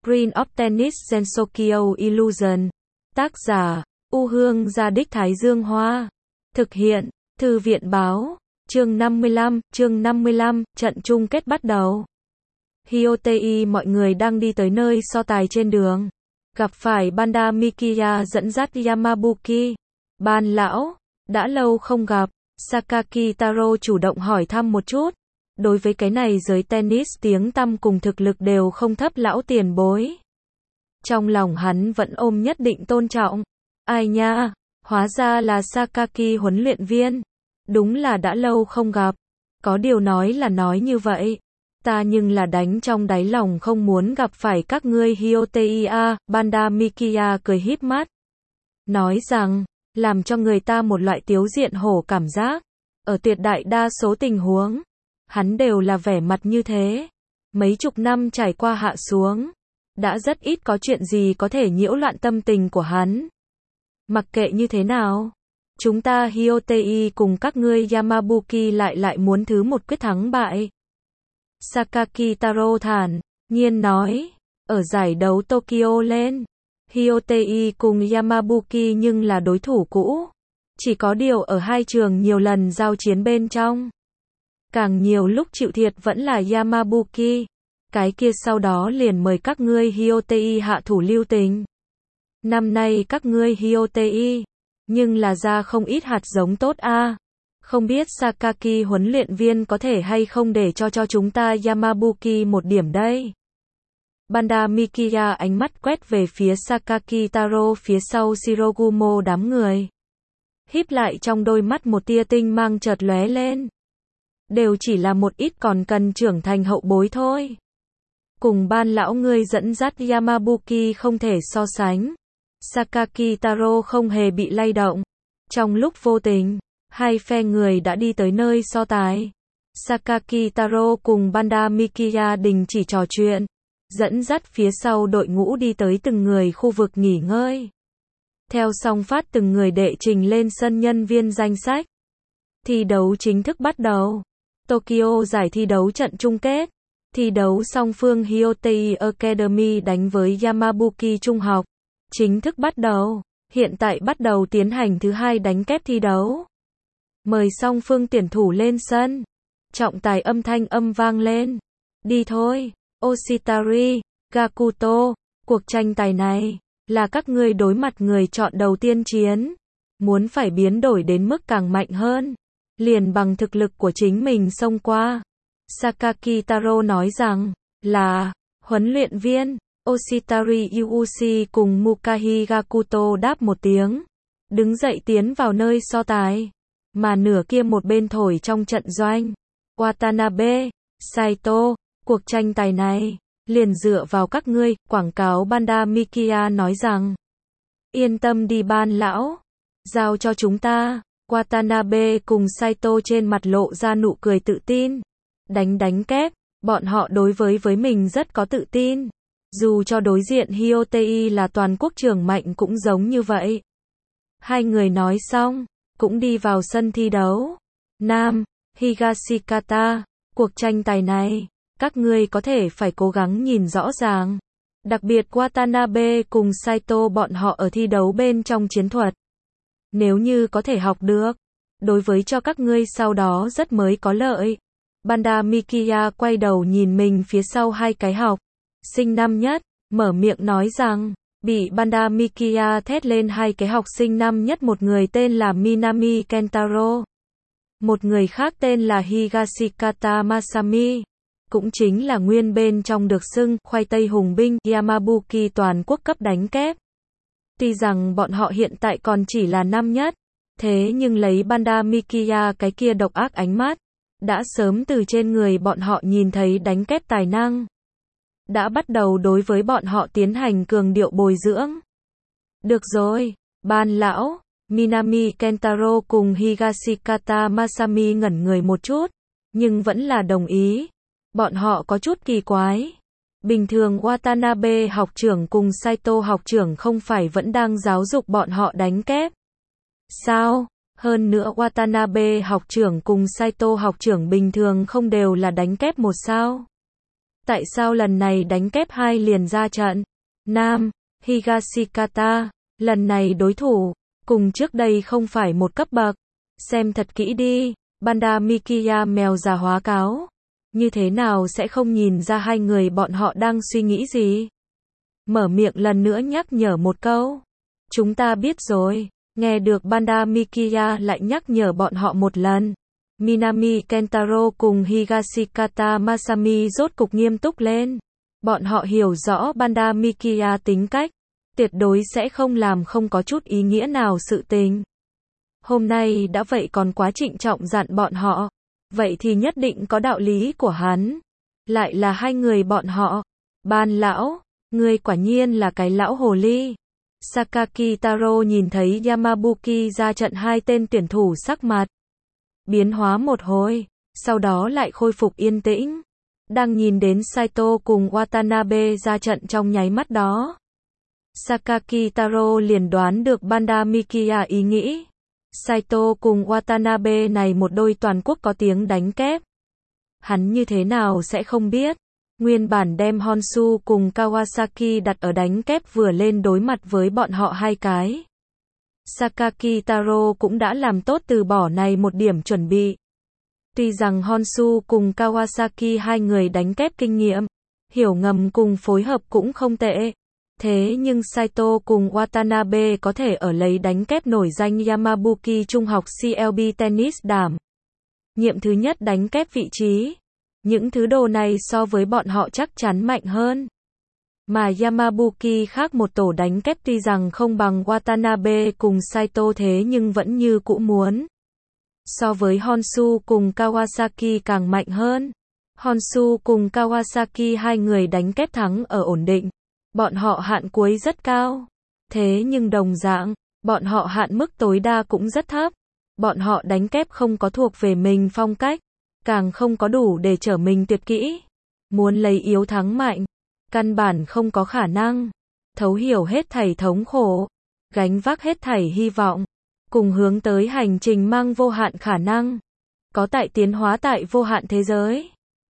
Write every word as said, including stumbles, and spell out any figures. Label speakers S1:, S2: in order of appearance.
S1: Screen of Tennis Gensokyo Illusion. Tác giả, U Hương Gia Đích Thái Dương Hoa. Thực hiện, Thư viện Báo. Chương năm mươi lăm, chương năm mươi lăm, trận chung kết bắt đầu. Hyotei mọi người đang đi tới nơi so tài trên đường. Gặp phải Banda Mikiya dẫn dắt Yamabuki. Ban lão, đã lâu không gặp. Sakaki Taro chủ động hỏi thăm một chút. Đối với cái này giới tennis tiếng tăm cùng thực lực đều không thấp lão tiền bối. Trong lòng hắn vẫn ôm nhất định tôn trọng. Ai nha, hóa ra là Sakaki huấn luyện viên. Đúng là đã lâu không gặp. Có điều nói là nói như vậy. Ta nhưng là đánh trong đáy lòng không muốn gặp phải các ngươi Hyotei a, Banda Mikiya cười híp mắt. Nói rằng, làm cho người ta một loại tiếu diện hổ cảm giác. Ở tuyệt đại đa số tình huống, hắn đều là vẻ mặt như thế. Mấy chục năm trải qua hạ xuống, đã rất ít có chuyện gì có thể nhiễu loạn tâm tình của hắn. Mặc kệ như thế nào, chúng ta Hyotei cùng các ngươi Yamabuki lại lại muốn thứ một quyết thắng bại. Sakaki Taro thản nhiên nói, ở giải đấu Tokyo lên, Hyotei cùng Yamabuki nhưng là đối thủ cũ. Chỉ có điều ở hai trường nhiều lần giao chiến bên trong, càng nhiều lúc chịu thiệt vẫn là Yamabuki. Cái kia sau đó liền mời các ngươi Hyotei hạ thủ lưu tình. Năm nay các ngươi Hyotei, nhưng là ra không ít hạt giống tốt a. À. Không biết Sakaki huấn luyện viên có thể hay không để cho cho chúng ta Yamabuki một điểm đây. Banda Mikiya ánh mắt quét về phía Sakaki Taro phía sau Shirogumo đám người. Híp lại trong đôi mắt một tia tinh mang chợt lóe lên. Đều chỉ là một ít còn cần trưởng thành hậu bối thôi. Cùng ban lão ngươi dẫn dắt Yamabuki không thể so sánh. Sakaki Taro không hề bị lay động. Trong lúc vô tình, hai phe người đã đi tới nơi so tài. Sakaki Taro cùng Banda Mikiya đình chỉ trò chuyện, dẫn dắt phía sau đội ngũ đi tới từng người khu vực nghỉ ngơi. Theo xong phát từng người đệ trình lên sân nhân viên danh sách. Thi đấu chính thức bắt đầu. Tokyo giải thi đấu trận chung kết. Thi đấu song phương Hyotei Academy đánh với Yamabuki Trung học. Chính thức bắt đầu. Hiện tại bắt đầu tiến hành thứ hai đánh kép thi đấu. Mời song phương tuyển thủ lên sân. Trọng tài âm thanh âm vang lên. Đi thôi, Oshitari, Gakuto, cuộc tranh tài này là các ngươi đối mặt người chọn đầu tiên chiến. Muốn phải biến đổi đến mức càng mạnh hơn, liền bằng thực lực của chính mình xông qua. Sakaki Taro nói rằng, là, huấn luyện viên, Oshitari Yuuchi cùng Mukahi Gakuto đáp một tiếng. Đứng dậy tiến vào nơi so tài. Mà nửa kia một bên thổi trong trận doanh. Watanabe, Saito, cuộc tranh tài này, liền dựa vào các ngươi, quảng cáo Banda Mikiya nói rằng. Yên tâm đi ban lão, giao cho chúng ta. Watanabe cùng Saito trên mặt lộ ra nụ cười tự tin. Đánh đánh kép, bọn họ đối với với mình rất có tự tin. Dù cho đối diện Hyotei là toàn quốc trưởng mạnh cũng giống như vậy. Hai người nói xong, cũng đi vào sân thi đấu. Nam, Higashikata, cuộc tranh tài này, các ngươi có thể phải cố gắng nhìn rõ ràng. Đặc biệt Watanabe cùng Saito bọn họ ở thi đấu bên trong chiến thuật. Nếu như có thể học được, đối với cho các ngươi sau đó rất mới có lợi. Banda Mikiya quay đầu nhìn mình phía sau hai cái học sinh năm nhất, mở miệng nói rằng, bị Banda Mikiya thét lên hai cái học sinh năm nhất, một người tên là Minami Kentaro, một người khác tên là Higashikata Masami, cũng chính là nguyên bên trong được xưng khoai tây hùng binh Yamabuki toàn quốc cấp đánh kép. Tuy rằng bọn họ hiện tại còn chỉ là năm nhất, thế nhưng lấy Banda Mikiya cái kia độc ác ánh mắt, đã sớm từ trên người bọn họ nhìn thấy đánh kép tài năng. Đã bắt đầu đối với bọn họ tiến hành cường điệu bồi dưỡng. Được rồi, ban lão, Minami Kentaro cùng Higashikata Masami ngẩn người một chút, nhưng vẫn là đồng ý. Bọn họ có chút kỳ quái. Bình thường Watanabe học trưởng cùng Saito học trưởng không phải vẫn đang giáo dục bọn họ đánh kép. Sao? Hơn nữa Watanabe học trưởng cùng Saito học trưởng bình thường không đều là đánh kép một sao? Tại sao lần này đánh kép hai liền ra trận? Nam, Higashikata, lần này đối thủ, cùng trước đây không phải một cấp bậc. Xem thật kỹ đi, Banda Mikiya mèo già hóa cáo. Như thế nào sẽ không nhìn ra hai người bọn họ đang suy nghĩ gì? Mở miệng lần nữa nhắc nhở một câu. Chúng ta biết rồi. Nghe được Banda Mikiya lại nhắc nhở bọn họ một lần. Minami Kentaro cùng Higashikata Masami rốt cục nghiêm túc lên. Bọn họ hiểu rõ Banda Mikiya tính cách, tuyệt đối sẽ không làm không có chút ý nghĩa nào sự tình. Hôm nay đã vậy còn quá trịnh trọng dặn bọn họ, vậy thì nhất định có đạo lý của hắn. Lại là hai người bọn họ. Ban lão, ngươi quả nhiên là cái lão hồ ly. Sakaki Taro nhìn thấy Yamabuki ra trận, hai tên tuyển thủ sắc mặt biến hóa một hồi, sau đó lại khôi phục yên tĩnh. Đang nhìn đến Saito cùng Watanabe ra trận trong nháy mắt đó, Sakaki Taro liền đoán được Banda Mikiya ý nghĩ. Saito cùng Watanabe này một đôi toàn quốc có tiếng đánh kép. Hắn như thế nào sẽ không biết. Nguyên bản đem Honshu cùng Kawasaki đặt ở đánh kép vừa lên đối mặt với bọn họ hai cái. Sakaki Taro cũng đã làm tốt từ bỏ này một điểm chuẩn bị. Tuy rằng Honshu cùng Kawasaki hai người đánh kép kinh nghiệm, hiểu ngầm cùng phối hợp cũng không tệ. Thế nhưng Saito cùng Watanabe có thể ở lấy đánh kép nổi danh Yamabuki trung học xê lờ bê tennis đảm nhiệm thứ nhất đánh kép vị trí. Những thứ đồ này so với bọn họ chắc chắn mạnh hơn. Mà Yamabuki khác một tổ đánh kép tuy rằng không bằng Watanabe cùng Saito thế nhưng vẫn như cũ muốn. So với Honshu cùng Kawasaki càng mạnh hơn. Honshu cùng Kawasaki hai người đánh kép thắng ở ổn định. Bọn họ hạn cuối rất cao. Thế nhưng đồng dạng, bọn họ hạn mức tối đa cũng rất thấp. Bọn họ đánh kép không có thuộc về mình phong cách, càng không có đủ để trở mình tuyệt kỹ. Muốn lấy yếu thắng mạnh, căn bản không có khả năng. Thấu hiểu hết thảy thống khổ, gánh vác hết thảy hy vọng, cùng hướng tới hành trình mang vô hạn khả năng. Có tại tiến hóa tại vô hạn thế giới.